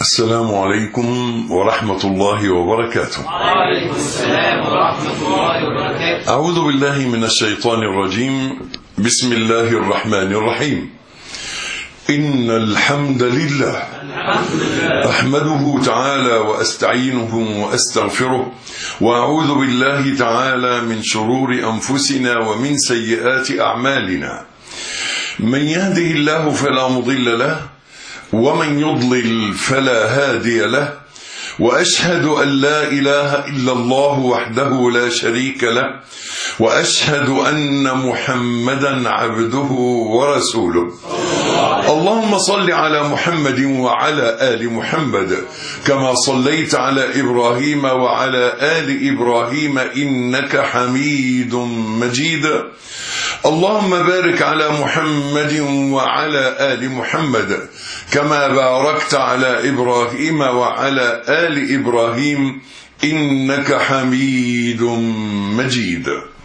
السلام عليكم ورحمة الله وبركاته. وعليكم السلام ورحمة الله وبركاته. أعوذ بالله من الشيطان الرجيم. بسم الله الرحمن الرحيم. إن الحمد لله أحمده تعالى وأستعينه وأستغفره وأعوذ بالله تعالى من شرور أنفسنا ومن سيئات أعمالنا. من يهده الله فلا مضل له ومن يضلل فلا هادي له، وأشهد أن لا إله إلا الله وحده لا شريك له، وأشهد أن محمدا عبده ورسوله. اللهم صل على محمد وعلى آل محمد كما صليت على إبراهيم وعلى آل إبراهيم إنك حميد مجيد. اللهم بارك على محمد وعلى آل محمد كما باركت على إبراهيم وعلى آل إبراهيم إنك حميد مجيد.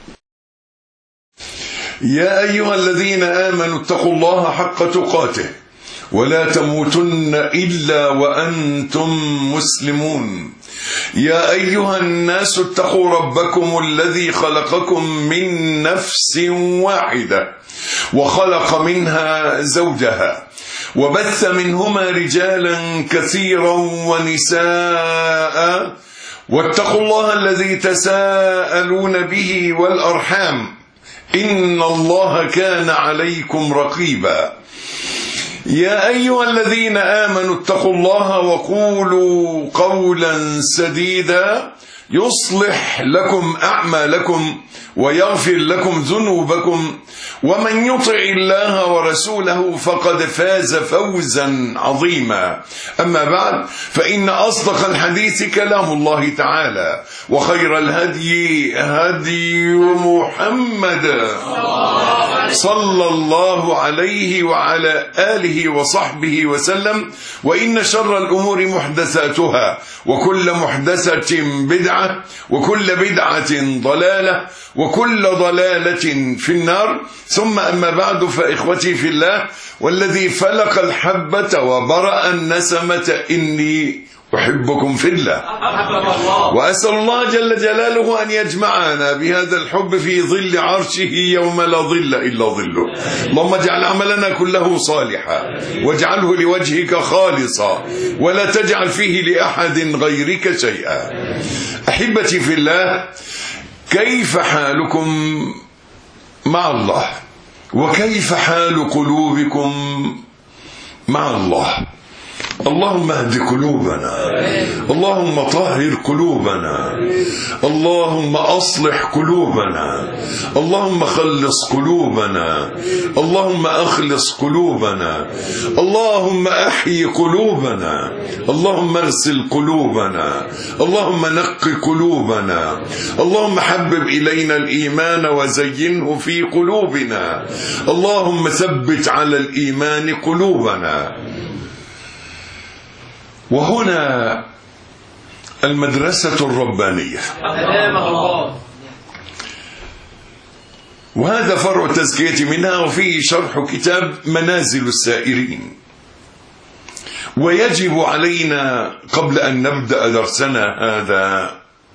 يا أيها الذين آمنوا اتقوا الله حق تقاته ولا تموتن إلا وأنتم مسلمون. يا أيها الناس اتقوا ربكم الذي خلقكم من نفس واحدة وخلق منها زوجها وبث منهما رجالا كثيرا ونساء، واتقوا الله الذي تساءلون به والأرحام إن الله كان عليكم رقيبا. يا أيها الذين آمنوا اتقوا الله وقولوا قولا سديدا يصلح لكم أعمالكم ويغفر لكم ذنوبكم، ومن يطع الله ورسوله فقد فاز فوزا عظيما. أما بعد، فإن أصدق الحديث كلام الله تعالى، وخير الهدي هدي محمد صلى الله عليه وعلى آله وصحبه وسلم، وإن شر الأمور محدثاتها، وكل محدثة بدعة، وكل بدعة ضلالة، وكل ضلالة في النار. ثم أما بعد، فإخوتي في الله، والذي فلق الحبة وبرأ النسمة إني أحبكم في الله، وأسأل الله جل جلاله أن يجمعنا بهذا الحب في ظل عرشه يوم لا ظل إلا ظله. اللهم اجعل عملنا كله صالحا واجعله لوجهك خالصا ولا تجعل فيه لأحد غيرك شيئا. أحبتي في الله، كيف حالكم مع الله؟ وكيف حال قلوبكم مع الله؟ اللهم اهد قلوبنا، اللهم طهر قلوبنا، اللهم أصلح قلوبنا، اللهم خلص قلوبنا، اللهم أخلص قلوبنا، اللهم أحيي قلوبنا، اللهم اغسل قلوبنا، اللهم نق قلوبنا، اللهم حبب إلينا الإيمان وزينه في قلوبنا، اللهم ثبت على الإيمان قلوبنا. وهنا المدرسة الربانية، وهذا فرع التزكية منها، وفيه شرح كتاب منازل السائرين. ويجب علينا قبل أن نبدأ درسنا هذا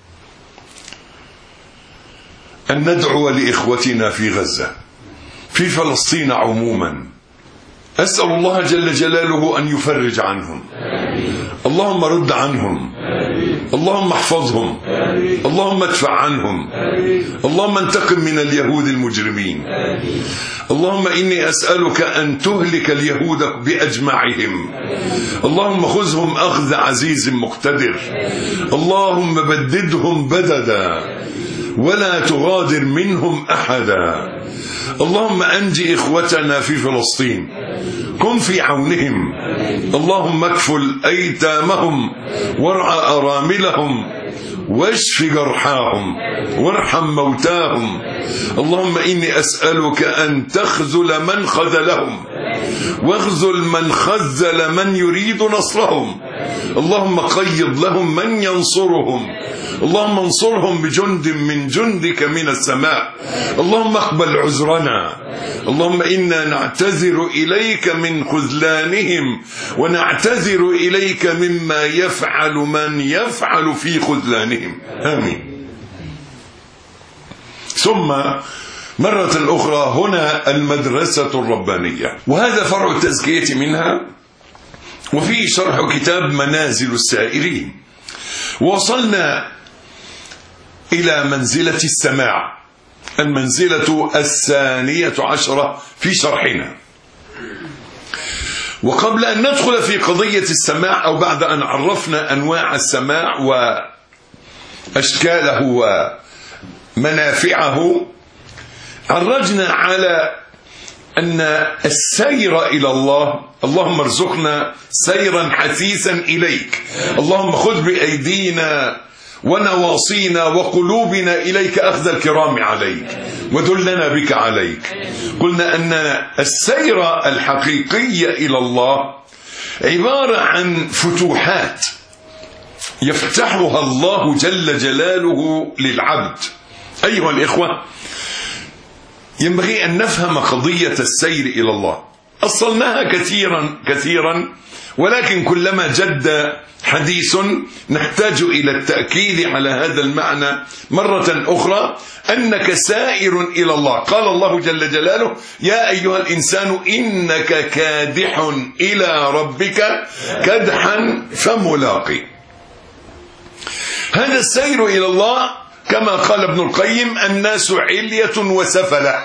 أن ندعو لإخوتنا في غزة، في فلسطين عموما. أسأل الله جل جلاله أن يفرج عنهم. اللهم رد عنهم، اللهم احفظهم، اللهم ادفع عنهم، اللهم انتقم من اليهود المجرمين. اللهم إني أسألك أن تهلك اليهود بأجمعهم. اللهم خذهم أخذ عزيز مقتدر. اللهم بددهم بددا ولا تغادر منهم أحدا. اللهم أنجي إخوتنا في فلسطين، كن في عونهم. اللهم اكفل أيتامهم وارعى أراملهم واشف جرحاهم وارحم موتاهم. اللهم إني أسألك أن تخذل من خذلهم واخذل من خذل من يريد نصرهم. اللهم قيض لهم من ينصرهم. اللهم انصرهم بجند من جندك من السماء. اللهم اقبل عذرنا. اللهم إنا نعتذر إليك من خذلانهم، ونعتذر إليك مما يفعل من يفعل في خذلانهم. آمين. ثم مرة أخرى هنا المدرسة الربانية، وهذا فرع التزكية منها، وفيه شرح كتاب منازل السائرين. وصلنا إلى منزلة السماع، المنزلة 12 في شرحنا. وقبل أن ندخل في قضية السماع، أو بعد أن عرفنا أنواع السماع وأشكاله ومنافعه، عرجنا على أن السير إلى الله، اللهم ارزقنا سيرا حثيثا إليك، اللهم خذ بأيدينا ونواصينا وقلوبنا إليك أخذ الكرام عليك، ودلنا بك عليك. قلنا أن السير الحقيقي إلى الله عبارة عن فتوحات يفتحها الله جل جلاله للعبد. أيها الإخوة، ينبغي أن نفهم قضية السير إلى الله. أصلناها كثيرا، ولكن كلما جد حديث نحتاج إلى التأكيد على هذا المعنى مرة أخرى، أنك سائر إلى الله. قال الله جل جلاله: يا أيها الإنسان إنك كادح إلى ربك كدحا فملاقي. هذا السير إلى الله كما قال ابن القيم: الناس علية وسفلة.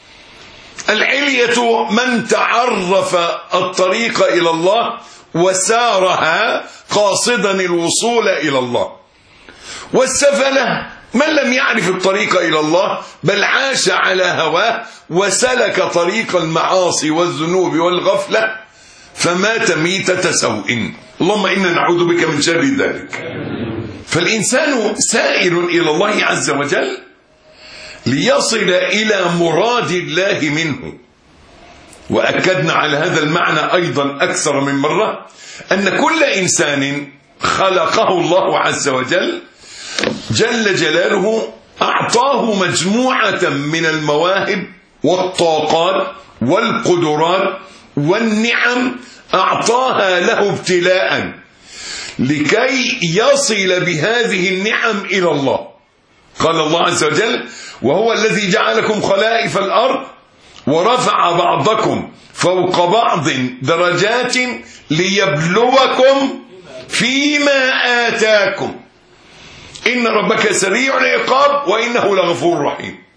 العلية من تعرف الطريق إلى الله وسارها قاصدا الوصول إلى الله، والسفلة من لم يعرف الطريق إلى الله بل عاش على هواه وسلك طريق المعاصي والذنوب والغفلة فمات ميتة سوء. اللهم إنا نعوذ بك من شر ذلك. فالإنسان سائر إلى الله عز وجل ليصل إلى مراد الله منه. وأكدنا على هذا المعنى أيضا أكثر من مرة، أن كل إنسان خلقه الله عز وجل جل جلاله أعطاه مجموعة من المواهب والطاقات والقدرات والنعم، أعطاها له ابتلاء لكي يصل بهذه النعم إلى الله. قال الله عز وجل: وهو الذي جعلكم خلائف الأرض ورفع بعضكم فوق بعض درجات ليبلوكم فيما آتاكم إن ربك سريع العقاب وإنه لغفور رحيم.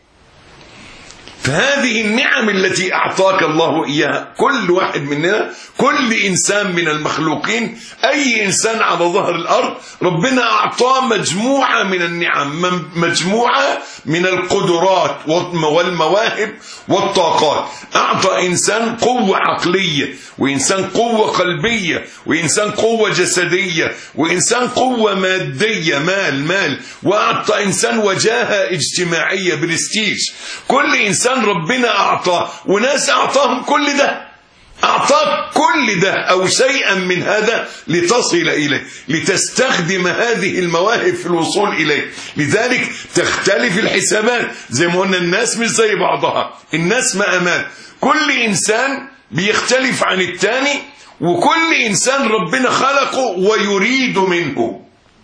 فهذه النعم التي أعطاك الله إياها، كل واحد مننا، كل إنسان من المخلوقين، أي إنسان على ظهر الأرض، ربنا أعطاه مجموعة من النعم، مجموعة من القدرات والمواهب والطاقات. أعطى إنسان قوة عقلية، وإنسان قوة قلبية، وإنسان قوة جسدية، وإنسان قوة مادية، مال، وأعطى إنسان وجاهة اجتماعية، برستيج. كل إنسان ربنا أعطاه، وناس أعطاهم كل ده، أعطاك كل ده أو شيئا من هذا لتصل إليه، لتستخدم هذه المواهب في الوصول إليه. لذلك تختلف الحسابات، زي ما قلنا الناس مش زي بعضها، الناس مقامات، كل إنسان بيختلف عن الثاني، وكل إنسان ربنا خلقه ويريد منه.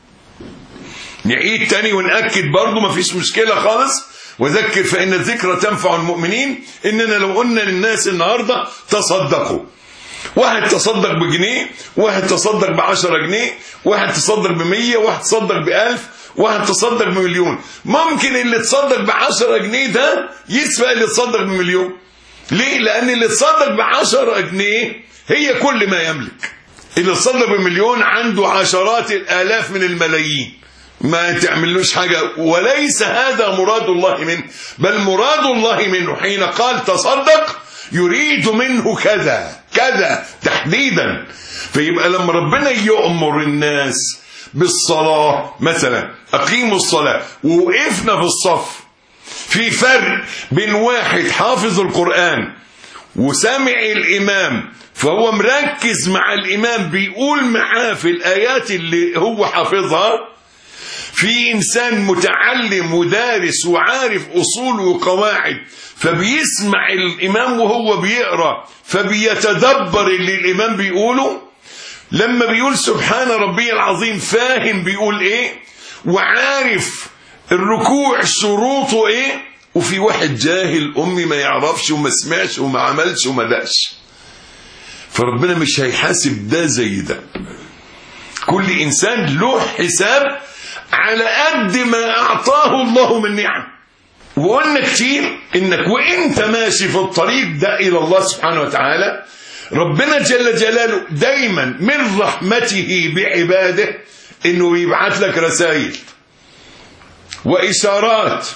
نعيد تاني ونأكد برضو، مفيش مشكلة خالص. وذكر فإن الذكرى تنفع المؤمنين. إننا لو قلنا للناس النهاردة تصدقوا، واحد تصدق بجنيه، واحد تصدق ب10 جنيه، واحد تصدق ب100، واحد تصدق ب1000، واحد تصدق ب1,000,000. ممكن اللي تصدق ب10 جنيه ده يسبق اللي تصدق ب1,000,000. ليه؟ لأن اللي تصدق ب10 جنيه هي كل ما يملك. اللي تصدق ب1,000,000 عنده عشرات الآلاف من الملايين، ما تعملوش حاجة. وليس هذا مراد الله منه، بل مراد الله منه حين قال تصدق يريد منه كذا تحديدا. فيبقى لما ربنا يؤمر الناس بالصلاة مثلا، أقيموا الصلاة، ووقفنا في الصف، في فرق بين واحد حافظ القرآن وسامع الإمام فهو مركز مع الإمام بيقول معاه في الآيات اللي هو حافظها، في إنسان متعلم ودارس وعارف أصول وقواعد فبيسمع الإمام وهو بيقرأ فبيتدبر اللي الإمام بيقوله، لما بيقول سبحان ربي العظيم فاهم بيقول إيه وعارف الركوع شروطه إيه. وفي واحد جاهل أمي ما يعرفش وما سمعش وما عملش وما دقش، فربنا مش هيحاسب ده زي ده. كل إنسان له حساب على قد ما أعطاه الله من نعم. وقلنا كتير إنك وإنت ماشي في الطريق ده إلى الله سبحانه وتعالى، ربنا جل جلاله دايما من رحمته بعباده إنه يبعث لك رسائل وإشارات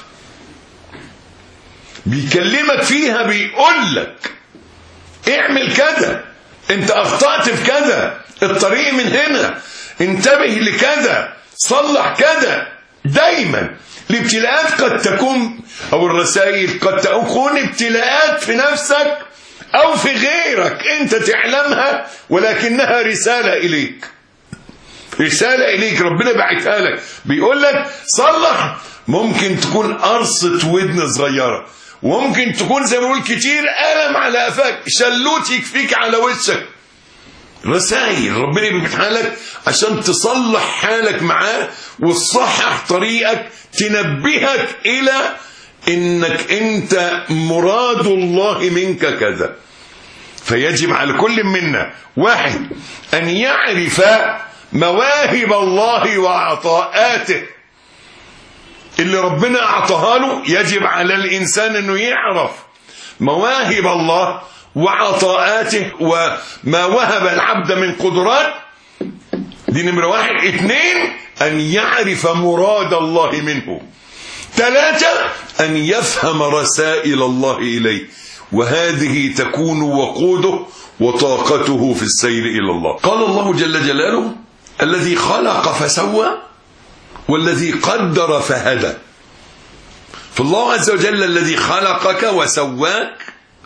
بيكلمك فيها، بيقول لك اعمل كذا، انت اخطأت في كذا، الطريق من هنا، انتبه لكذا، صلح كذا. دايما الابتلاءات قد تكون او الرسائل قد تكون ابتلاءات في نفسك او في غيرك انت تعلمها، ولكنها رسالة اليك، رسالة اليك ربنا بعتها لك بيقول لك صلح. ممكن تكون قرصة ودن صغيرة، وممكن تكون زي ما بقول كتير ألم على قفاك، شلوت يكفيك على وشك. رسائل ربنا بيبعتها لك عشان تصلح حالك معاه وتصحح طريقك، تنبهك إلى إنك أنت مراد الله منك كذا. فيجب على كل منا واحد أن يعرف مواهب الله وعطاءاته اللي ربنا أعطاها له. يجب على الإنسان أنه يعرف مواهب الله وعطاءاته وما وهب العبد من قدرات. دي نمرة واحد. 2 أن يعرف مراد الله منه. 3 أن يفهم رسائل الله إليه، وهذه تكون وقوده وطاقته في السير إلى الله. قال الله جل جلاله الذي خلق فسوى والذي قدر فهدى. فالله عز وجل الذي خلقك وسواك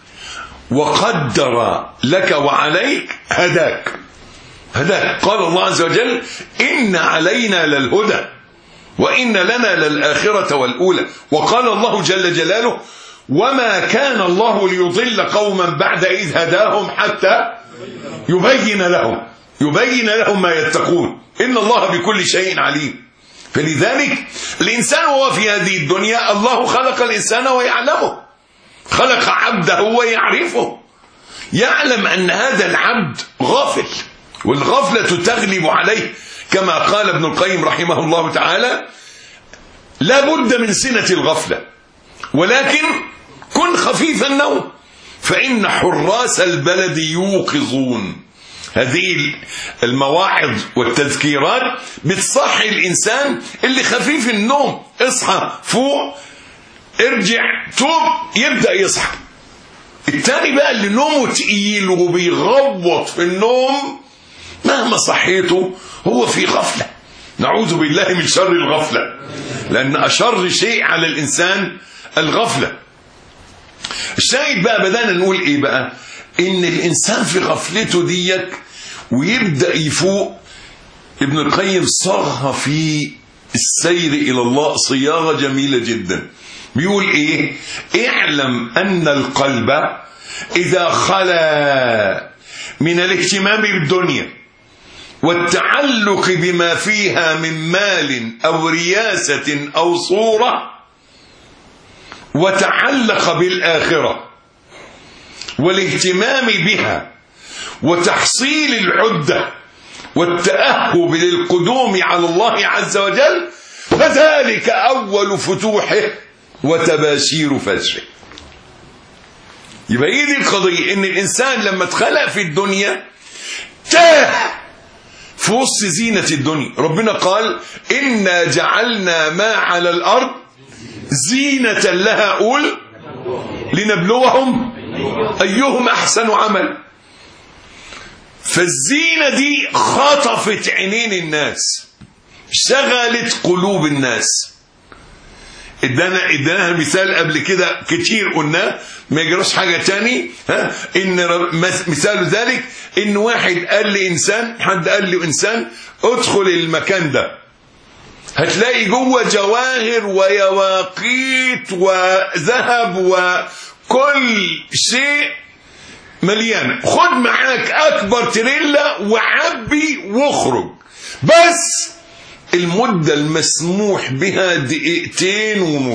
وقدر لك وعليك هداك. قال الله عز وجل إن علينا للهدى وإن لنا للآخرة والأولى. وقال الله جل جلاله وما كان الله ليضل قوما بعد إذ هداهم حتى يبين لهم ما يتقون إن الله بكل شيء عليم. فلذلك الإنسان وهو في هذه الدنيا الله خلق الإنسان ويعلمه، خلق عبده ويعرفه، يعلم أن هذا العبد غافل والغفلة تغلب عليه، كما قال ابن القيم رحمه الله تعالى لا بد من سنة الغفلة، ولكن كن خفيف النوم فإن حراس البلد يوقظون. هذه المواعظ والتذكيرات بتصحي الإنسان اللي خفيف النوم، اصحى فوق ارجع توب يبدأ يصحى. التاني بقى اللي نومه تقيل وبيغوط في النوم مهما صحيته هو في غفلة، نعوذ بالله من شر الغفلة، لأن أشر شيء على الإنسان الغفلة. الشاهد بقى بدأنا نقول إيه بقى؟ إن الإنسان في غفلته ديك ويبدأ يفوق. ابن القيم صاغها في السير إلى الله صياغة جميلة جدا. بيقول إيه؟ اعلم أن القلب إذا خلا من الاهتمام بالدنيا والتعلق بما فيها من مال أو رياسة أو صورة وتعلق بالآخرة والاهتمام بها وتحصيل العدة والتأهب للقدوم على الله عز وجل، فذلك أول فتوحه وتباشير فجره. يبقى ايه دي القضية؟ ان الانسان لما اتخلق في الدنيا تاه في وسط زينة الدنيا. ربنا قال إنا جعلنا ما على الأرض زينة لها قول لنبلوهم أيهم أحسن عمل. فالزينة دي خطفت عينين الناس، شغلت قلوب الناس. ادانا مثال قبل كده كتير قلناه ما يجراش حاجة تاني. ان مثال ذلك ان واحد قال لإنسان، حد قال لإنسان ادخل المكان ده هتلاقي جوه جواهر ويواقيت وذهب وكل شيء مليانة، خد معاك اكبر تريلا وعبي واخرج، بس المدة المسموح بها 2.5 دقيقة.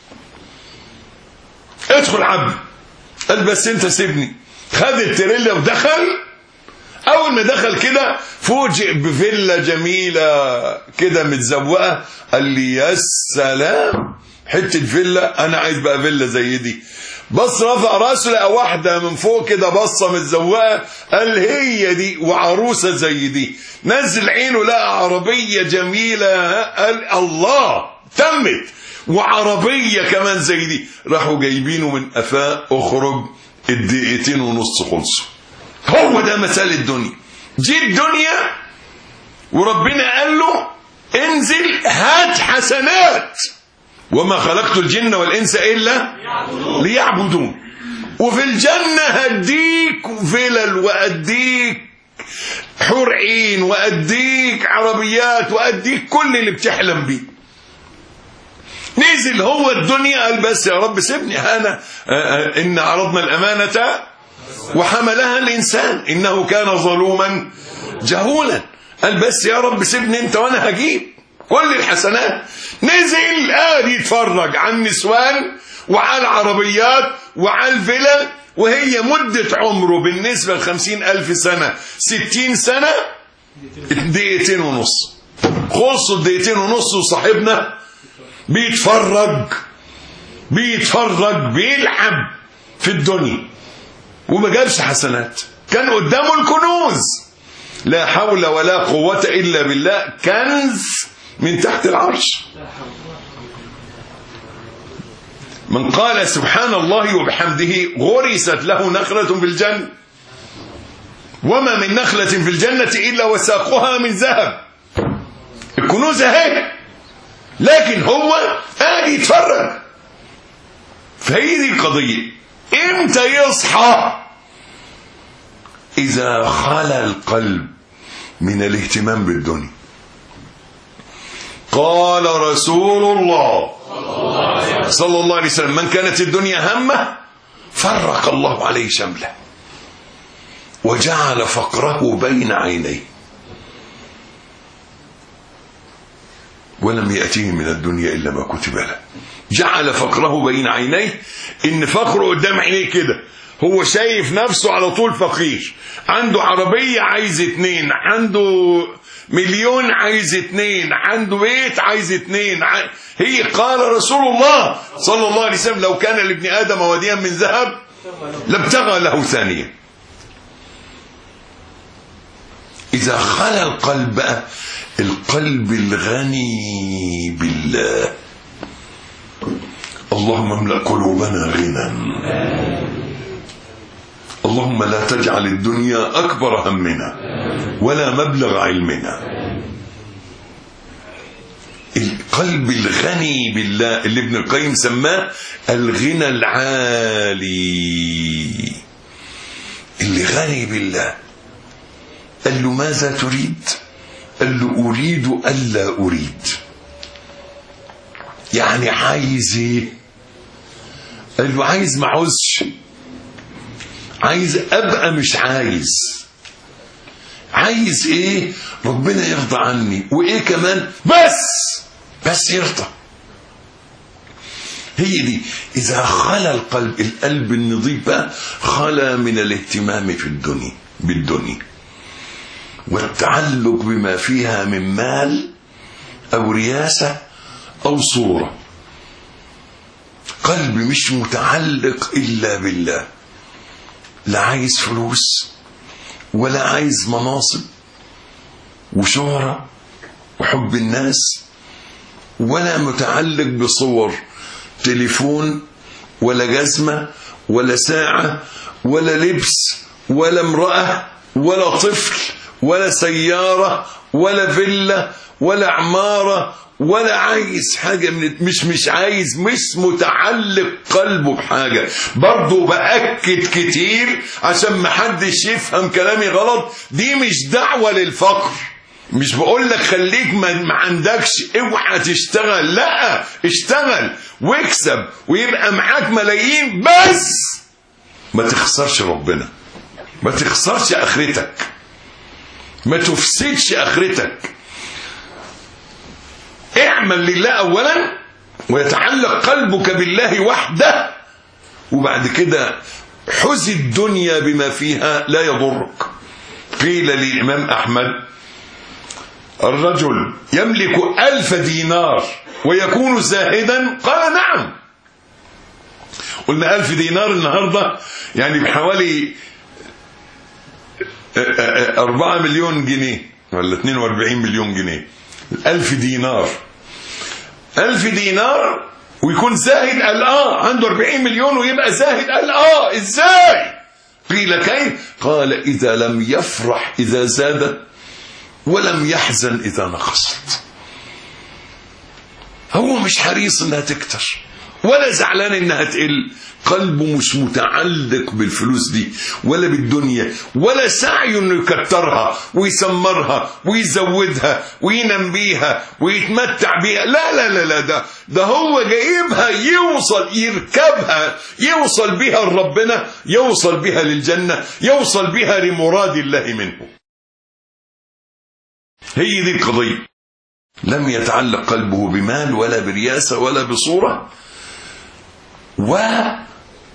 ادخل عبي. قال بس انت سيبني. خد التريلا ودخل. اول ما دخل كده فوجئ بفيلا جميلة كده متزوقة. قال لي يا سلام، حتة فيلا، انا عايز بقى فيلا زي دي. بص رفع راسه لقى واحدة من فوق كده بصة متزوقة، قال هي دي، وعروسة زي دي. نزل عينه لقى عربية جميلة، قال الله تمت، وعربية كمان زي دي. راحوا جايبينه من قفاه، اخرج 2.5 دقيقة خلصوا. هو ده مثال الدنيا. جي الدنيا وربنا قال له انزل هات حسنات، وما خلقت الجن والإنس إلا ليعبدون. وفي الجنة هديك فلل وأديك حور عين وأديك عربيات وأديك كل اللي بتحلم بيه. نزل هو الدنيا قال بس يا رب سيبني، أنا إن عرضنا الأمانة وحملها الإنسان إنه كان ظلوما جهولا. قال بس يا رب سيبني أنت وأنا هجيب كل الحسنات. نزل قاعد يتفرج على النسوان وعلى العربيات وعلى الفلل، وهي مدة عمره بالنسبة ل50,000 سنة 60 سنة 2.5 دقيقة. خلصوا 2.5 دقيقة وصاحبنا بيتفرج بيلعب في الدنيا وما جابش حسنات. كان قدامه الكنوز، لا حول ولا قوة إلا بالله، كنز من تحت العرش. من قال سبحان الله وبحمده غرست له نخلة في الجنة، وما من نخلة في الجنة إلا وساقها من ذهب. الكنوز اهي، لكن هو قاعد يتفرج. فهي دي القضية. امتى يصحى؟ إذا خلى القلب من الاهتمام بالدنيا. قال رسول الله صلى الله عليه وسلم من كانت الدنيا همه فرق الله عليه شمله وجعل فقره بين عينيه ولم يأتيه من الدنيا إلا ما كتب له. جعل فقره بين عينيه، إن فقره قدام عينيه كده، هو شايف نفسه على طول فقير. عنده عربية عايز 2، عنده مليون عايز 2، عنده بيت عايز 2. هي قال رسول الله صلى الله عليه وسلم لو كان لابن آدم واديا من ذهب لابتغى له ثانية. إذا خلى القلب، القلب الغني بالله، اللهم املأ قلوبنا غنى، اللهم لا تجعل الدنيا أكبر همنا ولا مبلغ علمنا. القلب الغني بالله اللي ابن القيم سماه الغنى العالي، اللي غني بالله. قال له ماذا تريد؟ قال له أريد ألا أريد. يعني عايز ايه؟ قال له عايز ما عاوزش، عايز ابقى مش عايز. عايز ايه؟ ربنا يرضى عني، وايه كمان؟ بس يرضى. هي دي. اذا خلى القلب النظيف بقى خلى من الاهتمام في الدنيا بالدنيا والتعلق بما فيها من مال او رياسة او صورة. قلب مش متعلق الا بالله، لا عايز فلوس ولا عايز مناصب وشهرة وحب الناس، ولا متعلق بصور تليفون ولا جزمة ولا ساعة ولا لبس ولا امرأة ولا طفل ولا سيارة ولا فيلا ولا عمارة ولا عايز حاجة مش عايز، مش متعلق قلبه بحاجة. برضو بأكد كتير عشان محدش يفهم كلامي غلط، دي مش دعوة للفقر. مش بقول لك خليك ما عندكش اوعى تشتغل، لا اشتغل واكسب ويبقى معاك ملايين، بس ما تخسرش ربنا، ما تخسرش اخرتك، ما تفسدش اخرتك. اعمل لله اولا ويتعلق قلبك بالله وحده، وبعد كده حز الدنيا بما فيها لا يضرك. قيل للإمام أحمد: الرجل يملك 1000 دينار ويكون زاهدا؟ قال: نعم. قلنا 1000 دينار النهاردة يعني بحوالي 4 مليون جنيه ولا 42 مليون جنيه. 1000 دينار، 1000 دينار ويكون زاهد؟ قال عنده 40 مليون ويبقى زاهد؟ قال ازاي؟ قيل كيف؟ قال: إذا لم يفرح إذا زادت ولم يحزن إذا نقصت. هو مش حريص إنها تكتر ولا زعلان إنها تقل، قلبه مش متعلق بالفلوس دي ولا بالدنيا، ولا سعي إنه يكترها ويسمرها ويزودها وينام بيها ويتمتع بيها. لا لا لا لا، ده هو جايبها يوصل يركبها، يوصل بها لربنا، يوصل بها للجنة، يوصل بها لمراد الله منه. هي دي القضية. لم يتعلق قلبه بمال ولا برياسة ولا بصورة، وتعلق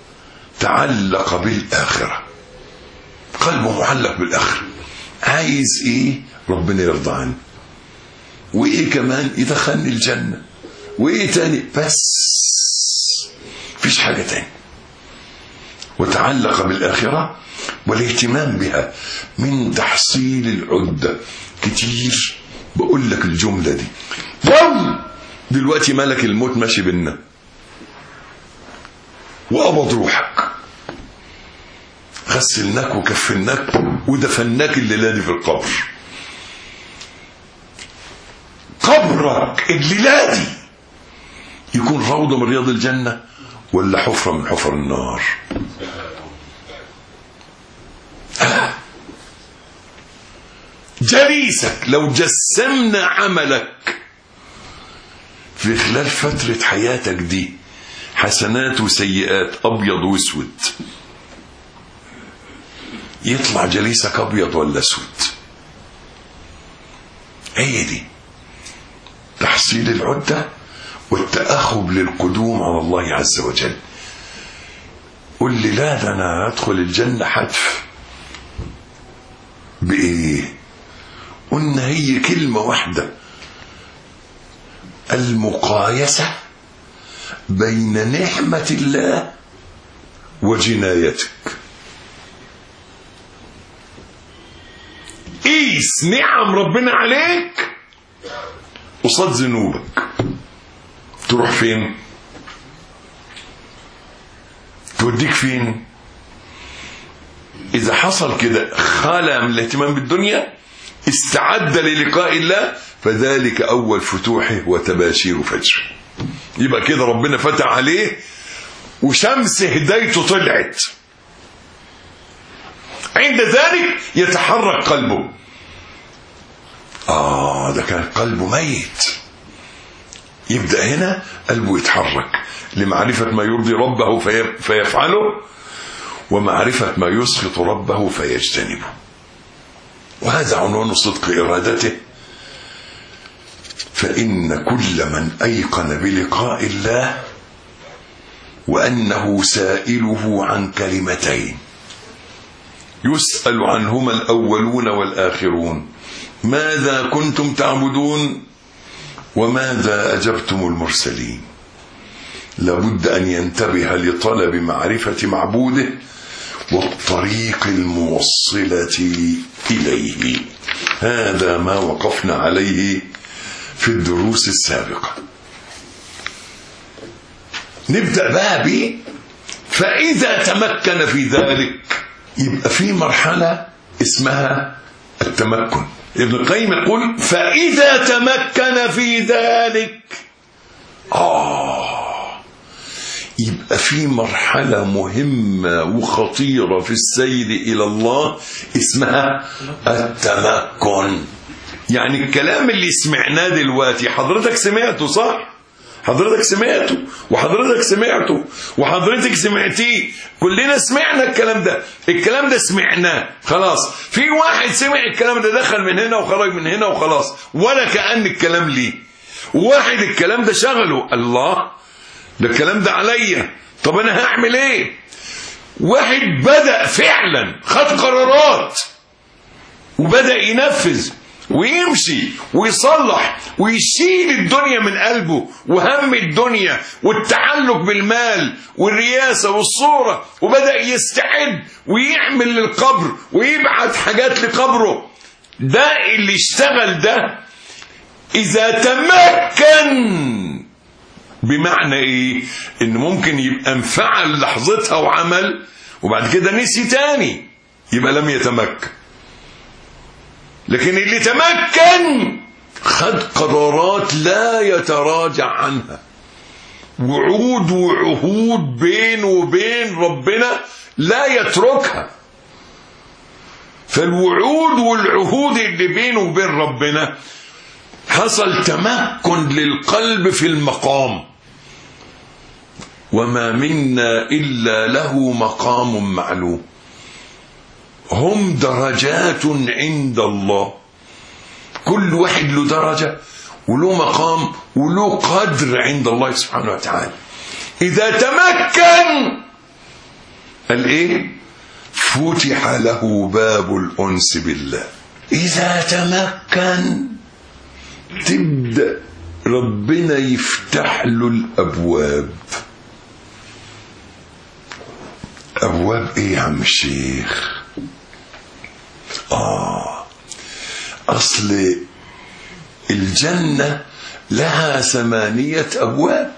بالآخرة. قلبه معلق بالآخرة، عايز ايه؟ ربنا يرضى عنه، وايه كمان؟ يدخلني الجنة، وايه تاني؟ بس فيش حاجة تاني. وتعلق بالآخرة والاهتمام بها من تحصيل العدة. كتير بقول لك الجملة دي. دلوقتي ملك الموت ماشي بينا وقبض روحك، غسلناك وكفناك ودفناك الليلة دي في القبر. قبرك الليلة دي يكون روضة من رياض الجنة ولا حفرة من حفر النار؟ جليسك لو جسمنا عملك في خلال فترة حياتك دي، حسنات وسيئات، أبيض واسود، يطلع جليسك أبيض ولا اسود؟ هي دي تحصيل العدة والتأخب للقدوم على الله عز وجل. قل لي: لا ده أنا أدخل الجنة حتف. بإيه؟ قلنا هي كلمة واحدة: المقايسة بين نعمة الله وجنايتك. قيس نعم ربنا عليك قصاد ذنوبك، تروح فين؟ توديك فين؟ إذا حصل كده خلى من الاهتمام بالدنيا، استعد للقاء الله، فذلك أول فتوحه وتباشير فجر. يبقى كده ربنا فتح عليه وشمس هدايته طلعت. عند ذلك يتحرك قلبه. ده كان قلبه ميت. يبدأ هنا قلبه يتحرك لمعرفة ما يرضي ربه فيفعله، ومعرفة ما يسخط ربه فيجتنبه. وهذا عنوان صدق إرادته. فإن كل من أيقن بلقاء الله وأنه سائله عن كلمتين يسأل عنهما الأولون والآخرون: ماذا كنتم تعبدون وماذا أجبتم المرسلين؟ لابد أن ينتبه لطلب معرفة معبوده والطريق الموصلة إليه. هذا ما وقفنا عليه في الدروس السابقة. نبدأ بقى به. فإذا تمكن في ذلك يبقى في مرحلة اسمها التمكن. ابن القيم يقول فإذا تمكن في ذلك يبقى في مرحلة مهمة وخطيرة في السير إلى الله اسمها التمكن. يعني الكلام اللي سمعناه دلوقتي حضرتك سمعته صح؟ حضرتك سمعته وحضرتك سمعته وحضرتك سمعتيه، كلنا سمعنا الكلام ده سمعناه خلاص. في واحد سمع الكلام ده دخل من هنا وخرج من هنا وخلاص ولا كأن الكلام ليه. واحد الكلام ده شغله، الله ده الكلام ده عليا، طب انا هعمل ايه؟ واحد بدأ فعلا خد قرارات وبدأ ينفذ ويمشي ويصلح ويشيل الدنيا من قلبه وهم الدنيا والتعلق بالمال والرياسة والصورة، وبدأ يستعد ويعمل للقبر ويبعت حاجات لقبره. ده اللي اشتغل ده إذا تمكن. بمعنى ايه؟ ان ممكن يبقى انفعل لحظتها وعمل وبعد كده نسي تاني، يبقى لم يتمكن. لكن اللي تمكن خد قرارات لا يتراجع عنها، وعود وعهود بينه وبين ربنا لا يتركها. فالوعود والعهود اللي بينه وبين ربنا حصل تمكن للقلب في المقام. وما منا إلا له مقام معلوم، هم درجات عند الله، كل واحد له درجة وله مقام وله قدر عند الله سبحانه وتعالى. إذا تمكن قال إيه؟ فتح له باب الأنس بالله. إذا تمكن تبدأ ربنا يفتح له الأبواب. أبواب إيه يا عم الشيخ؟ أصل الجنة لها 8 أبواب.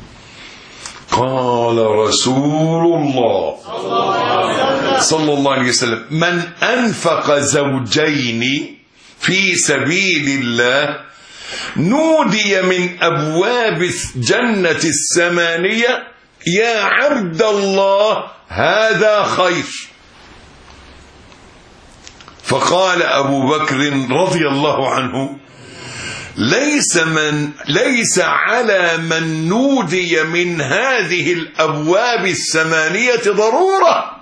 قال رسول الله صلى الله عليه وسلم من أنفق زوجين في سبيل الله نودي من أبواب جنة 8 يا عبد الله هذا خير. فقال أبو بكر رضي الله عنه ليس على من نودي من هذه الأبواب 8 ضرورة،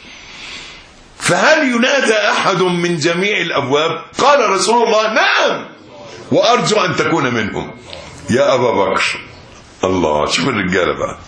فهل ينادى أحد من جميع الأبواب؟ قال رسول الله نعم وأرجو أن تكون منهم يا أبا بكر. الله، شوف الرجالة بقى.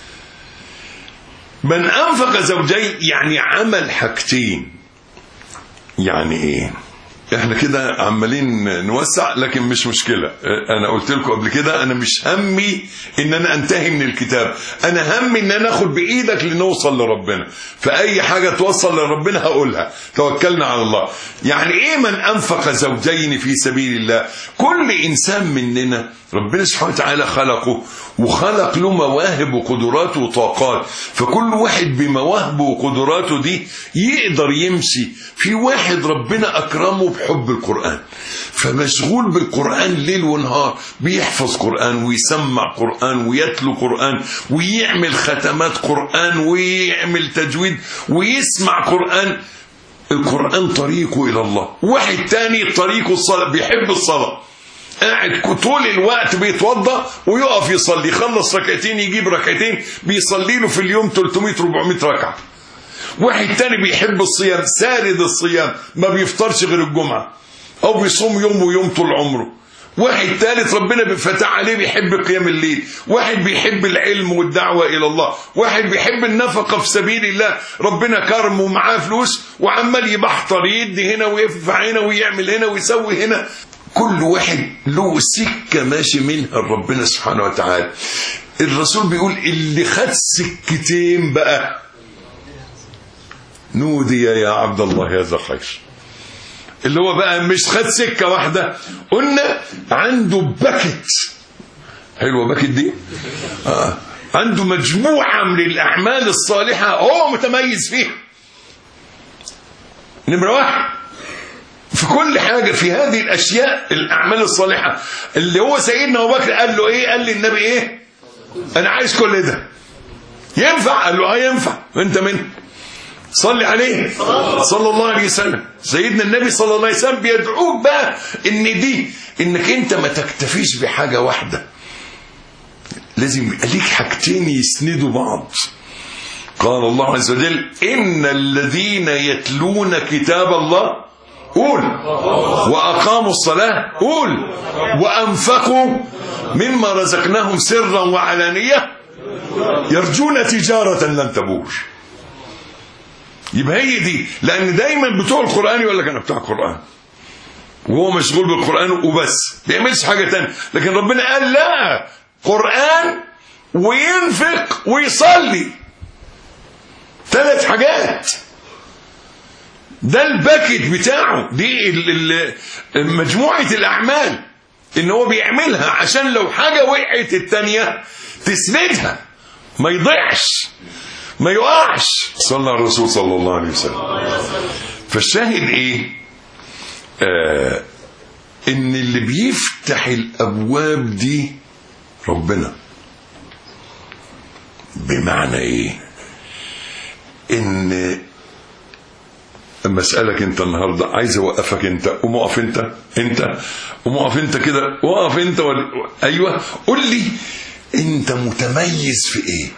من أنفق زوجين يعني عمل حاجتين. يعني إيه؟ احنا كده عمالين نوسع لكن مش مشكلة. انا قلت لكم قبل كده انا مش همي ان انا انتهي من الكتاب، انا همي ان انا اخد بايدك لنوصل لربنا، فاي حاجة توصل لربنا هقولها. توكلنا على الله. يعني ايه من انفق زوجين في سبيل الله؟ كل انسان مننا ربنا سبحانه وتعالى خلقه وخلق له مواهب وقدرات وطاقات، فكل واحد بمواهبه وقدراته دي يقدر يمشي. في واحد ربنا أكرمه بحب القرآن فمشغول بالقرآن ليل ونهار، بيحفظ قرآن ويسمع قرآن ويتلو قرآن ويعمل ختمات قرآن ويعمل تجويد ويسمع قرآن. القرآن طريقه إلى الله. واحد تاني طريقه الصلاة، بيحب الصلاة، قاعد طول الوقت بيتوضى ويقف يصلي، يخلص ركعتين يجيب ركعتين، بيصلي له في اليوم 300-400 ركعة. واحد تاني بيحب الصيام، سارد الصيام، ما بيفطرش غير الجمعة او بيصوم يوم ويوم طول عمره. واحد ثالث ربنا بيفتح عليه بيحب قيام الليل. واحد بيحب العلم والدعوة الى الله. واحد بيحب النفقة في سبيل الله، ربنا كرمه ومعاه فلوس وعمال يبحتر، يدي هنا ويرفع هنا ويعمل هنا ويسوي هنا. كل واحد له سكة ماشي منها ربنا سبحانه وتعالى. الرسول بيقول اللي خد سكتين بقى نودي يا عبد الله هذا خير. اللي هو بقى مش خد سكة واحدة، قلنا عنده باكت. حلوة باكت دي؟ عنده مجموعة من الأعمال الصالحة هو متميز فيها. نمرة 1 كل حاجة في هذه الأشياء الأعمال الصالحة اللي هو سيدنا أبو بكر قال له إيه؟ قال للنبي إيه؟ أنا عايز كل ده. ينفع؟ قال له ينفع. أنت منه. صلي عليه صلى الله عليه وسلم. سيدنا النبي صلى الله عليه وسلم بيدعوك بقى إنك أنت ما تكتفيش بحاجة واحدة، لازم ليك حاجتين يسندوا بعض. قال الله عز وجل: إن الذين يتلون كتاب الله قول وأقاموا الصلاة قول وأنفقوا مما رزقناهم سرا وعلانية يرجون تجارة لن تبور. يبقى هي دي، لأن دايما بتوع القرآن يقول لك أنا بتاع القرآن وهو مشغول بالقرآن وبس، ما يعملش حاجة تانية. لكن ربنا قال لا، قرآن وينفق ويصلي، 3 حاجات. ده الباكيت بتاعه، دي مجموعة الأعمال إن هو بيعملها عشان لو حاجة وقعت التانية تسندها، ما يضيعش ما يقعش. صلى على الرسول صلى الله عليه وسلم. فالشاهد إيه؟ إن اللي بيفتح الأبواب دي ربنا. بمعنى إيه؟ إن اما اسالك انت النهارده عايز اوقفك انت، قوم اقف انت قوم اقف انت كده، وقف انت ايوه قول لي انت متميز في ايه؟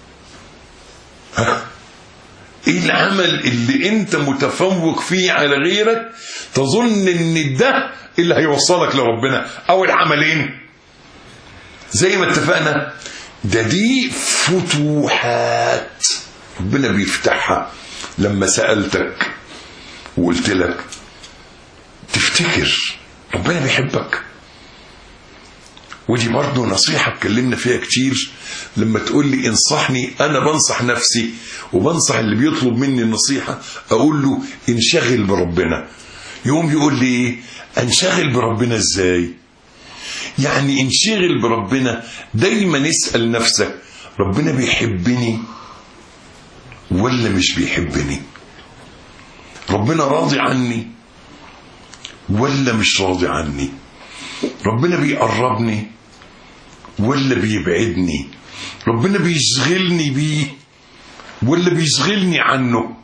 ها؟ ايه العمل اللي انت متفوق فيه على غيرك تظن ان ده اللي هيوصلك لربنا؟ او العملين زي ما اتفقنا، دي فتوحات ربنا بيفتحها. لما سألتك وقلت لك تفتكر ربنا بيحبك، ودي برضه نصيحة اتكلمنا فيها كتير. لما تقول لي انصحني، انا بنصح نفسي وبنصح اللي بيطلب مني النصيحة، اقول له انشغل بربنا. يوم يقول لي ايه؟ انشغل بربنا ازاي؟ يعني انشغل بربنا، دايما اسأل نفسك ربنا بيحبني ولا مش بيحبني؟ ربنا راضي عني ولا مش راضي عني؟ ربنا بيقربني ولا بيبعدني؟ ربنا بيشغلني بيه ولا بيشغلني عنه؟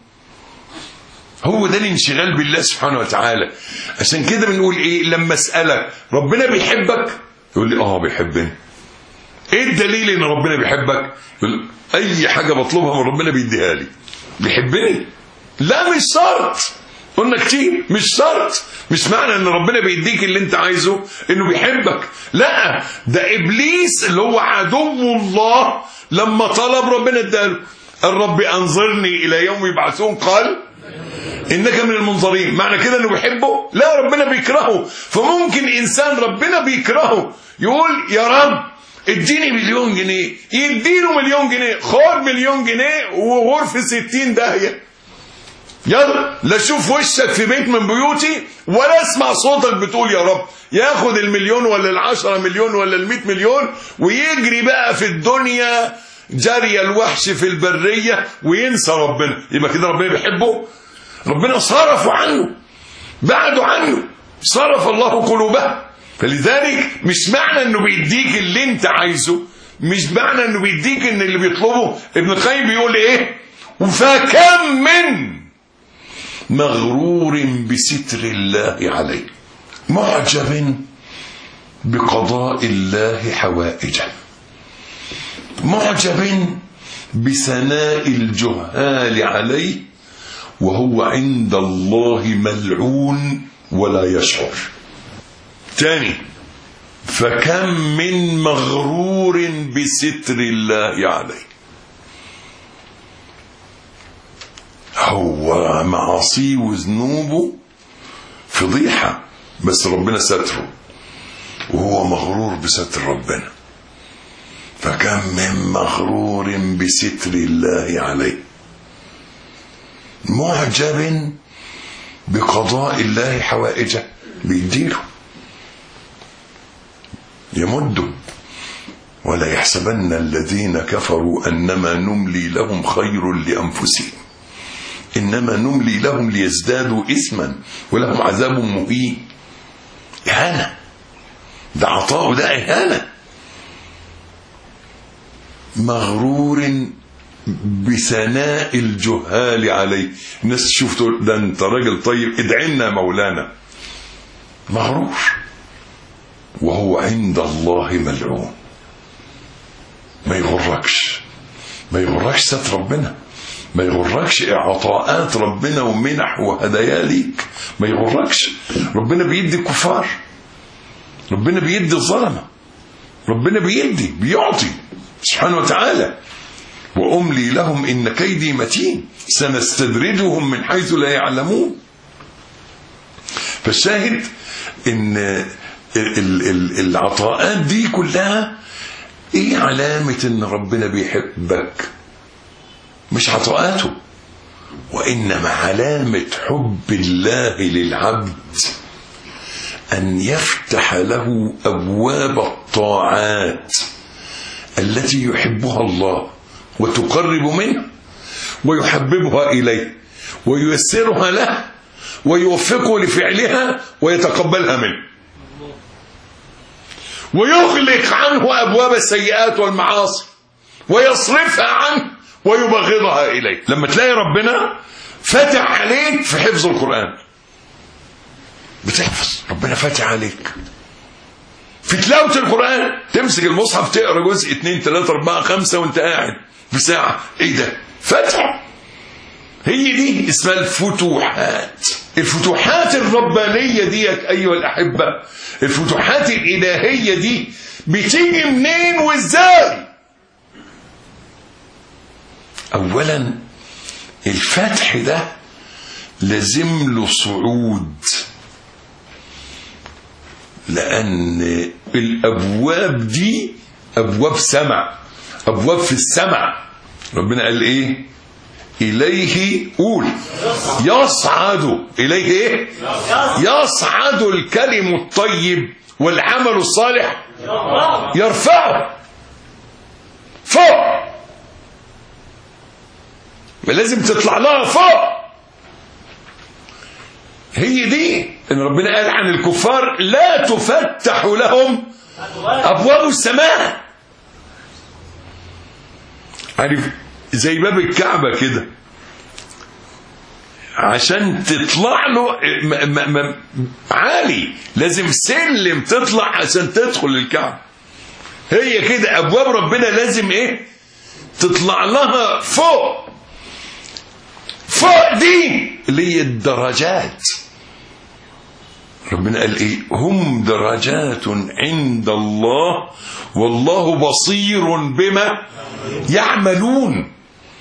هو ده الانشغال بالله سبحانه وتعالى. عشان كده بنقول ايه لما اسألك ربنا بيحبك؟ يقول لي بيحبني. ايه الدليل ان ربنا بيحبك؟ يقول اي حاجة بطلبها من ربنا بيديها لي. بيحبني؟ لا مش شرط، قلنا كتير مش شرط. مش معنى ان ربنا بيديك اللي انت عايزه انه بيحبك، لا، ده ابليس اللي هو عدو الله لما طلب ربنا اداله. الرب انظرني الى يوم يبعثون قال انك من المنظرين. معنى كده انه بيحبه؟ لا، ربنا بيكرهه. فممكن انسان ربنا بيكرهه يقول يا رب اديني مليون جنيه، يديله مليون جنيه، خد مليون جنيه وغرفة 60 داهية. يلا لا اشوف وشك في بيت من بيوتي ولا اسمع صوتك بتقول يا رب. ياخد المليون ولا 10 مليون ولا 100 مليون ويجري بقى في الدنيا جري الوحش في البرية وينسى ربنا. يبقى كده ربنا بيحبه؟ ربنا صرفه عنه، بعده عنه، صرف الله قلوبه. فلذلك مش معنى انه بيديك اللي انت عايزه، مش معنى انه بيديك ان اللي بيطلبه. ابن القيم بيقول ايه؟ فكم من مغرور بستر الله عليه معجب بقضاء الله حوائجه، معجب بثناء الجهال عليه، وهو عند الله ملعون ولا يشعر. تاني، فكم من مغرور بستر الله عليه، هو معاصيه وذنوبه فضيحة بس ربنا ستره، وهو مغرور بستر ربنا. فكم من مغرور بستر الله عليه معجب بقضاء الله حوائجه، بيديله يمده. ولا يحسبن الذين كفروا أنما نملي لهم خير لأنفسهم إنما نملي لهم ليزدادوا إثما ولهم عذاب مهين. إهانة، ده عطاء، ده إهانة. مغرور بثناء الجهال عليه. الناس شفتوا ده انت راجل طيب ادعي لنا مولانا. مغرور وهو عند الله ملعون. ما يغركش ستر ربنا، ما يغركش عطاءات ربنا ومنح وهدايا ليك، ما يغركش. ربنا بيدي الكفار، ربنا بيدي الظلمة، ربنا بيعطي سبحانه وتعالى. وأملي لهم إن كيدي متين سنستدرجهم من حيث لا يعلمون. فالشاهد إن العطاءات دي كلها إيه علامة إن ربنا بيحبك؟ مش عطاءاته، وإنما علامة حب الله للعبد أن يفتح له أبواب الطاعات التي يحبها الله وتقرب منه ويحببها إليه وييسرها له ويوفقه لفعلها ويتقبلها منه، ويغلق عنه أبواب السيئات والمعاصي ويصرفها عنه ويبغضها إليه. لما تلاقي ربنا فتح عليك في حفظ القرآن، بتحفظ، ربنا فتح عليك في تلاوة القرآن، تمسك المصحف تقرأ جزء 2 3 4 5 وانت قاعد بساعة، ايه ده؟ فتح. هي دي اسمها الفتوحات. الفتوحات الربانية دي أيها الأحبة، الفتوحات الإلهية دي بتيجي منين وإزاي؟ أولا الفتح ده لازم له صعود، لأن الأبواب دي أبواب سمع، أبواب في السمع. ربنا قال إيه؟ إليه قول يصعد، إليه إيه؟ يصعد الكلم الطيب والعمل الصالح يرفعه فوق. لازم تطلع لها فوق. هي دي ان ربنا قال عن الكفار لا تفتح لهم ابواب السماء. عارف زي باب الكعبة كده، عشان تطلع له عالي لازم سلم تطلع عشان تدخل الكعبة. هي كده ابواب ربنا لازم ايه؟ تطلع لها فوق. فوق دي اللي هي الدرجات. ربنا قال ايه؟ هم درجات عند الله والله بصير بما يعملون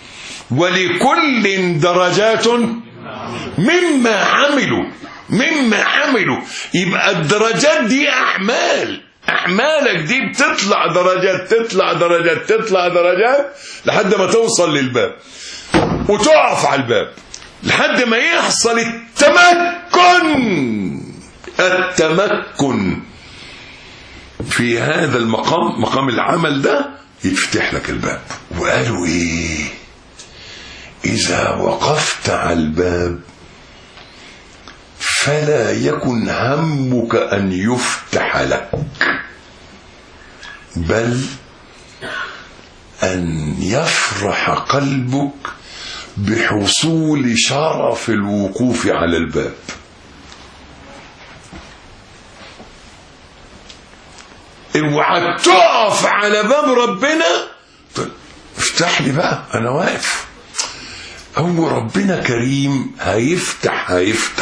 ولكل درجات مما عملوا. يبقى الدرجات دي اعمالك دي بتطلع درجات لحد ما توصل للباب وتقف على الباب لحد ما يحصل التمكن في هذا المقام، مقام العمل ده، يفتح لك الباب. وقالوا ايه؟ اذا وقفت على الباب فلا يكن همك ان يفتح لك، بل ان يفرح قلبك بحصول شرف الوقوف على الباب. اوعى تقف على باب ربنا افتح لي بقى انا واقف. هو ربنا كريم، هيفتح.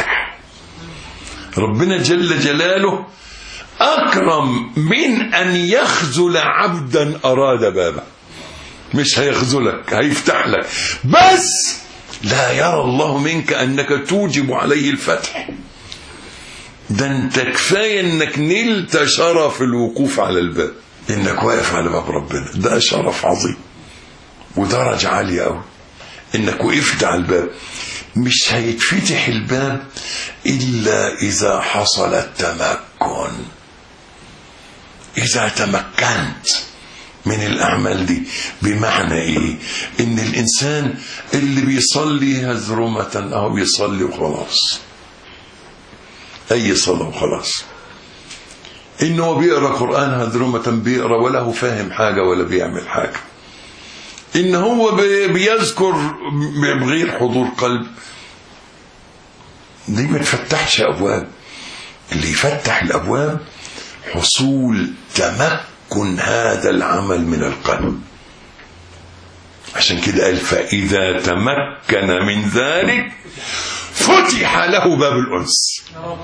ربنا جل جلاله اكرم من ان يخذل عبدا اراد بابه. مش هيخذلك، هيفتح لك، بس لا يرى الله منك انك توجب عليه الفتح. ده انت كفايه انك نلت شرف الوقوف على الباب، انك واقف على باب ربنا، ده شرف عظيم ودرجه عاليه قوي انك وقفت على الباب. مش هيتفتح الباب الا اذا حصل التمكن. اذا تمكنت من الأعمال دي. بمعنى إيه؟ إن الإنسان اللي بيصلي هزرمة أو بيصلي وخلاص، أي صلاة وخلاص، إنه بيقرأ قرآن هزرمة، بيقرأ ولا هو فاهم حاجة ولا بيعمل حاجة، إن هو بيذكر بغير حضور قلب، دي ما تفتحش أبواب. اللي يفتح الأبواب حصول تمكن هذا العمل من القلب. عشان كده قال فإذا تمكن من ذلك فتح له باب الأنس.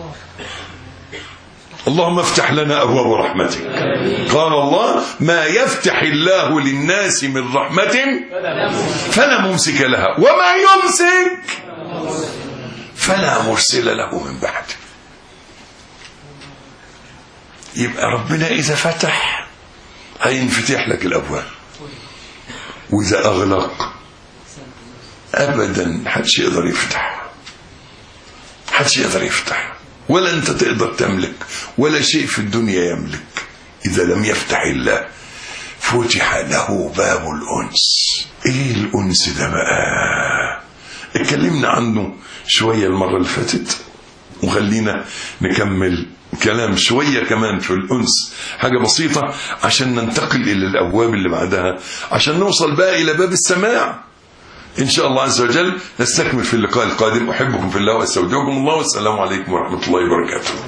اللهم افتح لنا أبواب رحمتك. قال الله ما يفتح الله للناس من رحمة فلا ممسك لها وما يمسك فلا مرسل له من بعده. يبقى ربنا إذا فتح هينفتح لك الأبواب، وإذا أغلق أبدا حدش يقدر يفتح، حدش يقدر يفتح، ولا أنت تقدر تملك، ولا شيء في الدنيا يملك إذا لم يفتح الله. فتح له باب الأنس. إيه الأنس ده بقى؟ اتكلمنا عنه شوية المرة اللي فاتت، وخلينا نكمل كلام شوية كمان في الأنس، حاجة بسيطة عشان ننتقل إلى الأبواب اللي بعدها، عشان نوصل بقى إلى باب السماع إن شاء الله عز وجل. نستكمل في اللقاء القادم. أحبكم في الله وأستودعكم الله، والسلام عليكم ورحمة الله وبركاته.